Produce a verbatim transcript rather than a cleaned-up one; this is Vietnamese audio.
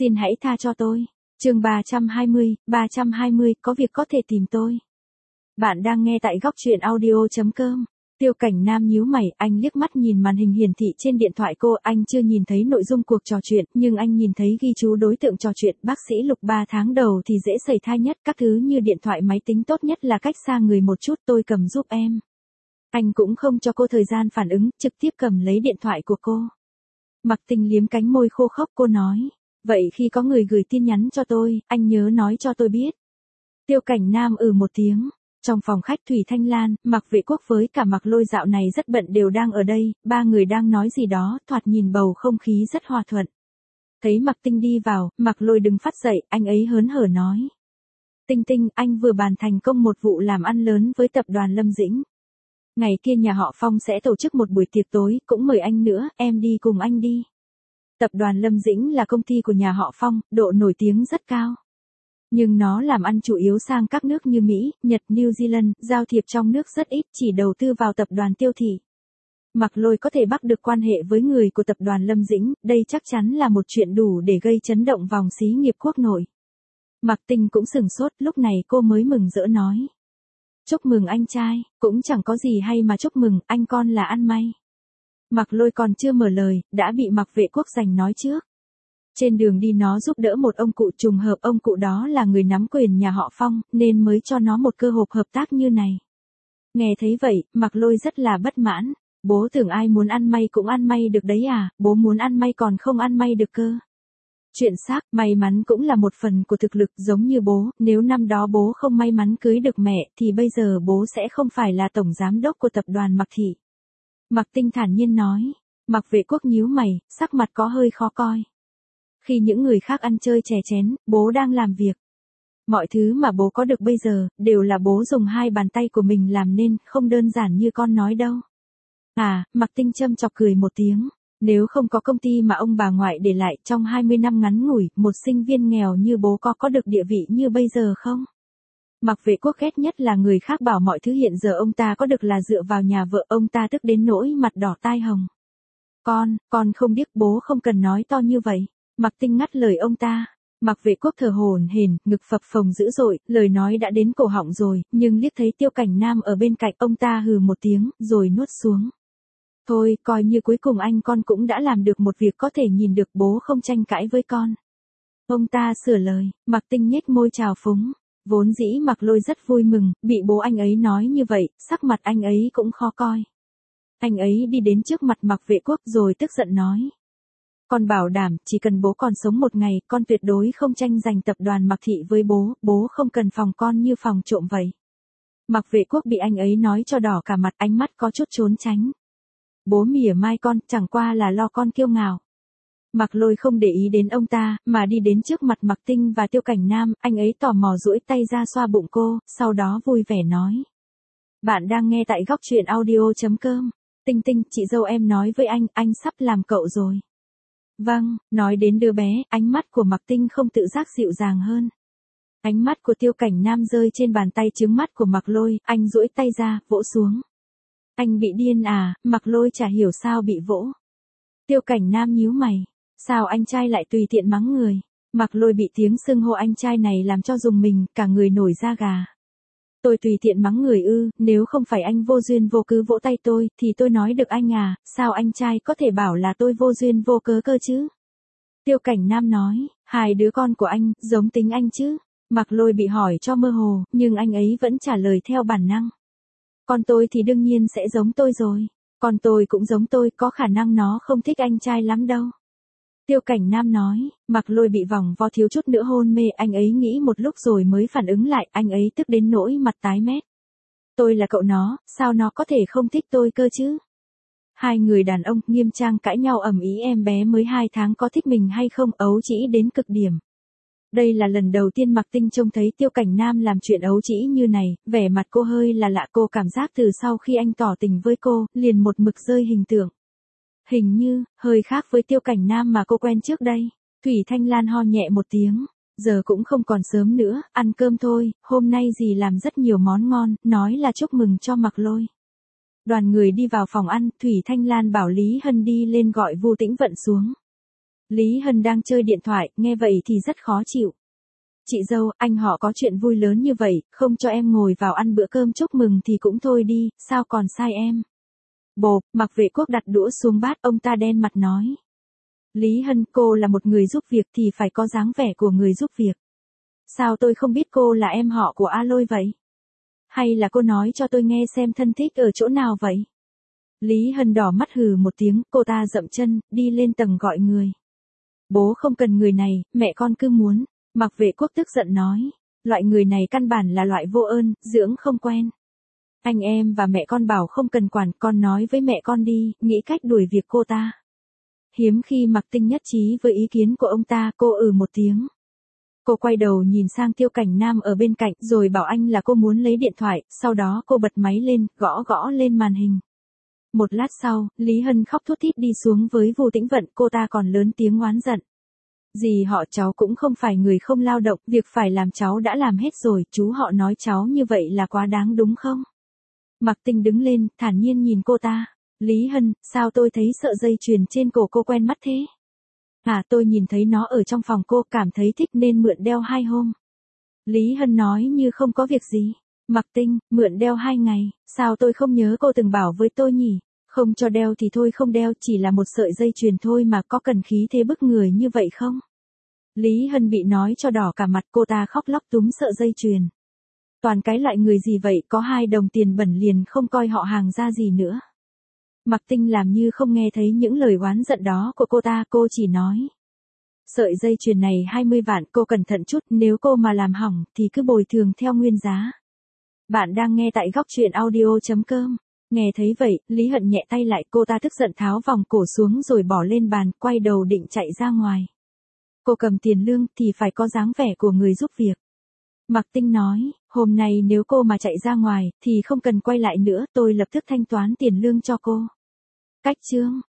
Xin hãy tha cho tôi. Chương ba trăm hai mươi, ba trăm hai mươi, có việc có thể tìm tôi. Bạn đang nghe tại góc truyện audio chấm com. Tiêu Cảnh Nam nhíu mày, anh liếc mắt nhìn màn hình hiển thị trên điện thoại cô, anh chưa nhìn thấy nội dung cuộc trò chuyện, nhưng anh nhìn thấy ghi chú đối tượng trò chuyện, bác sĩ Lục ba tháng đầu thì dễ sẩy thai nhất, các thứ như điện thoại máy tính tốt nhất là cách xa người một chút, tôi cầm giúp em. Anh cũng không cho cô thời gian phản ứng, trực tiếp cầm lấy điện thoại của cô. Mặc Tình liếm cánh môi khô khốc, cô nói, vậy khi có người gửi tin nhắn cho tôi, anh nhớ nói cho tôi biết. Tiêu Cảnh Nam ừ một tiếng. Trong phòng khách Thủy Thanh Lan, Mạc Vệ Quốc với cả Mạc Lôi dạo này rất bận đều đang ở đây, ba người đang nói gì đó, thoạt nhìn bầu không khí rất hòa thuận. Thấy Mạc Tinh đi vào, Mạc Lôi đứng phát dậy, anh ấy hớn hở nói. Tinh Tinh, anh vừa bàn thành công một vụ làm ăn lớn với tập đoàn Lâm Dĩnh. Ngày kia nhà họ Phong sẽ tổ chức một buổi tiệc tối, cũng mời anh nữa, em đi cùng anh đi. Tập đoàn Lâm Dĩnh là công ty của nhà họ Phong, độ nổi tiếng rất cao. Nhưng nó làm ăn chủ yếu sang các nước như Mỹ, Nhật, New Zealand, giao thiệp trong nước rất ít, chỉ đầu tư vào tập đoàn Tiêu Thị. Mạc Lôi có thể bắt được quan hệ với người của tập đoàn Lâm Dĩnh, đây chắc chắn là một chuyện đủ để gây chấn động vòng xí nghiệp quốc nội. Mạc Tinh cũng sửng sốt, lúc này cô mới mừng rỡ nói. Chúc mừng anh trai, cũng chẳng có gì hay mà chúc mừng, anh con là ăn may. Mạc Lôi còn chưa mở lời, đã bị Mạc Vệ Quốc giành nói trước. Trên đường đi nó giúp đỡ một ông cụ, trùng hợp ông cụ đó là người nắm quyền nhà họ Phong, nên mới cho nó một cơ hội hợp tác như này. Nghe thấy vậy, Mạc Lôi rất là bất mãn. Bố tưởng ai muốn ăn may cũng ăn may được đấy à, bố muốn ăn may còn không ăn may được cơ. Chuyện xác, may mắn cũng là một phần của thực lực, giống như bố, nếu năm đó bố không may mắn cưới được mẹ, thì bây giờ bố sẽ không phải là tổng giám đốc của tập đoàn Mạc Thị. Mạc Tinh thản nhiên nói. Mạc Vệ Quốc nhíu mày, sắc mặt có hơi khó coi. Khi những người khác ăn chơi chè chén, bố đang làm việc. Mọi thứ mà bố có được bây giờ, đều là bố dùng hai bàn tay của mình làm nên, không đơn giản như con nói đâu. À, Mạc Tinh châm chọc cười một tiếng. Nếu không có công ty mà ông bà ngoại để lại trong hai mươi năm ngắn ngủi, một sinh viên nghèo như bố có có được địa vị như bây giờ không? Mạc Vệ Quốc ghét nhất là người khác bảo mọi thứ hiện giờ ông ta có được là dựa vào nhà vợ, ông ta tức đến nỗi mặt đỏ tai hồng. Con, con không biết, bố không cần nói to như vậy. Mạc Tinh ngắt lời ông ta. Mạc Vệ Quốc thở hổn hển, ngực phập phồng dữ dội, lời nói đã đến cổ họng rồi, nhưng liếc thấy Tiêu Cảnh Nam ở bên cạnh, ông ta hừ một tiếng, rồi nuốt xuống. Thôi, coi như cuối cùng anh con cũng đã làm được một việc có thể nhìn được, bố không tranh cãi với con. Ông ta sửa lời. Mạc Tinh nhếch môi chào phúng. Vốn dĩ Mạc Lôi rất vui mừng, bị bố anh ấy nói như vậy, sắc mặt anh ấy cũng khó coi. Anh ấy đi đến trước mặt Mạc Vệ Quốc rồi tức giận nói. Con bảo đảm, chỉ cần bố còn sống một ngày, con tuyệt đối không tranh giành tập đoàn Mạc Thị với bố, bố không cần phòng con như phòng trộm vậy. Mạc Vệ Quốc bị anh ấy nói cho đỏ cả mặt, ánh mắt có chút trốn tránh. Bố mỉa mai con, chẳng qua là lo con kiêu ngạo. Mạc Lôi không để ý đến ông ta, mà đi đến trước mặt Mạc Tinh và Tiêu Cảnh Nam, anh ấy tò mò duỗi tay ra xoa bụng cô, sau đó vui vẻ nói. Bạn đang nghe tại góc truyện audio chấm com. Tinh Tinh, chị dâu em nói với anh, anh sắp làm cậu rồi. Vâng, nói đến đứa bé, ánh mắt của Mạc Tinh không tự giác dịu dàng hơn. Ánh mắt của Tiêu Cảnh Nam rơi trên bàn tay trứng mắt của Mạc Lôi, anh duỗi tay ra, vỗ xuống. Anh bị điên à, Mạc Lôi chả hiểu sao bị vỗ. Tiêu Cảnh Nam nhíu mày. Sao anh trai lại tùy tiện mắng người? Mạc Lôi bị tiếng xưng hô anh trai này làm cho rùng mình, cả người nổi da gà. Tôi tùy tiện mắng người ư, nếu không phải anh vô duyên vô cớ vỗ tay tôi, thì tôi nói được anh à, sao anh trai có thể bảo là tôi vô duyên vô cớ cơ chứ? Tiêu Cảnh Nam nói, hai đứa con của anh, giống tính anh chứ? Mạc Lôi bị hỏi cho mơ hồ, nhưng anh ấy vẫn trả lời theo bản năng. Con tôi thì đương nhiên sẽ giống tôi rồi. Con tôi cũng giống tôi, có khả năng nó không thích anh trai lắm đâu. Tiêu Cảnh Nam nói. Mạc Lôi bị vòng vo thiếu chút nữa hôn mê, anh ấy nghĩ một lúc rồi mới phản ứng lại, anh ấy tức đến nỗi mặt tái mét. Tôi là cậu nó, sao nó có thể không thích tôi cơ chứ? Hai người đàn ông nghiêm trang cãi nhau ầm ĩ, em bé mới hai tháng có thích mình hay không, ấu trĩ đến cực điểm. Đây là lần đầu tiên Mạc Tinh trông thấy Tiêu Cảnh Nam làm chuyện ấu trĩ như này, vẻ mặt cô hơi là lạ, cô cảm giác từ sau khi anh tỏ tình với cô, liền một mực rơi hình tượng. Hình như, hơi khác với Tiêu Cảnh Nam mà cô quen trước đây. Thủy Thanh Lan ho nhẹ một tiếng. Giờ cũng không còn sớm nữa, ăn cơm thôi, hôm nay dì làm rất nhiều món ngon, nói là chúc mừng cho Mạc Lôi. Đoàn người đi vào phòng ăn, Thủy Thanh Lan bảo Lý Hân đi lên gọi Vu Tĩnh Vận xuống. Lý Hân đang chơi điện thoại, nghe vậy thì rất khó chịu. Chị dâu, anh họ có chuyện vui lớn như vậy, không cho em ngồi vào ăn bữa cơm chúc mừng thì cũng thôi đi, sao còn sai em. Bộp, Mạc Vệ Quốc đặt đũa xuống bát, ông ta đen mặt nói. Lý Hân, cô là một người giúp việc thì phải có dáng vẻ của người giúp việc. Sao tôi không biết cô là em họ của A Lôi vậy? Hay là cô nói cho tôi nghe xem thân thích ở chỗ nào vậy? Lý Hân đỏ mắt hừ một tiếng, cô ta dậm chân, đi lên tầng gọi người. Bố không cần người này, mẹ con cứ muốn. Mạc Vệ Quốc tức giận nói. Loại người này căn bản là loại vô ơn, dưỡng không quen. Anh em và mẹ con bảo không cần quản, con nói với mẹ con đi, nghĩ cách đuổi việc cô ta. Hiếm khi Mạc Tinh nhất trí với ý kiến của ông ta, cô ừ một tiếng. Cô quay đầu nhìn sang Tiêu Cảnh Nam ở bên cạnh rồi bảo anh là cô muốn lấy điện thoại, sau đó cô bật máy lên, gõ gõ lên màn hình. Một lát sau, Lý Hân khóc thút thít đi xuống với Vu Tĩnh Vận, cô ta còn lớn tiếng oán giận. Dì họ cháu cũng không phải người không lao động, việc phải làm cháu đã làm hết rồi, chú họ nói cháu như vậy là quá đáng đúng không? Mạc Tinh đứng lên, thản nhiên nhìn cô ta. Lý Hân, sao tôi thấy sợi dây chuyền trên cổ cô quen mắt thế? À, tôi nhìn thấy nó ở trong phòng cô, cảm thấy thích nên mượn đeo hai hôm. Lý Hân nói như không có việc gì. Mạc Tinh, mượn đeo hai ngày, sao tôi không nhớ cô từng bảo với tôi nhỉ? Không cho đeo thì thôi không đeo, chỉ là một sợi dây chuyền thôi mà có cần khí thế bức người như vậy không? Lý Hân bị nói cho đỏ cả mặt, cô ta khóc lóc túm sợi dây chuyền. Toàn cái loại người gì vậy, có hai đồng tiền bẩn liền không coi họ hàng ra gì nữa. Mạc Tinh làm như không nghe thấy những lời oán giận đó của cô ta, cô chỉ nói. Sợi dây chuyền này hai mươi vạn, cô cẩn thận chút, nếu cô mà làm hỏng thì cứ bồi thường theo nguyên giá. Bạn đang nghe tại góc truyện audio chấm com. Nghe thấy vậy, Lý Hân nhẹ tay lại, cô ta tức giận tháo vòng cổ xuống rồi bỏ lên bàn, quay đầu định chạy ra ngoài. Cô cầm tiền lương thì phải có dáng vẻ của người giúp việc. Mạc Tinh nói, hôm nay nếu cô mà chạy ra ngoài, thì không cần quay lại nữa, tôi lập tức thanh toán tiền lương cho cô. Cách chương.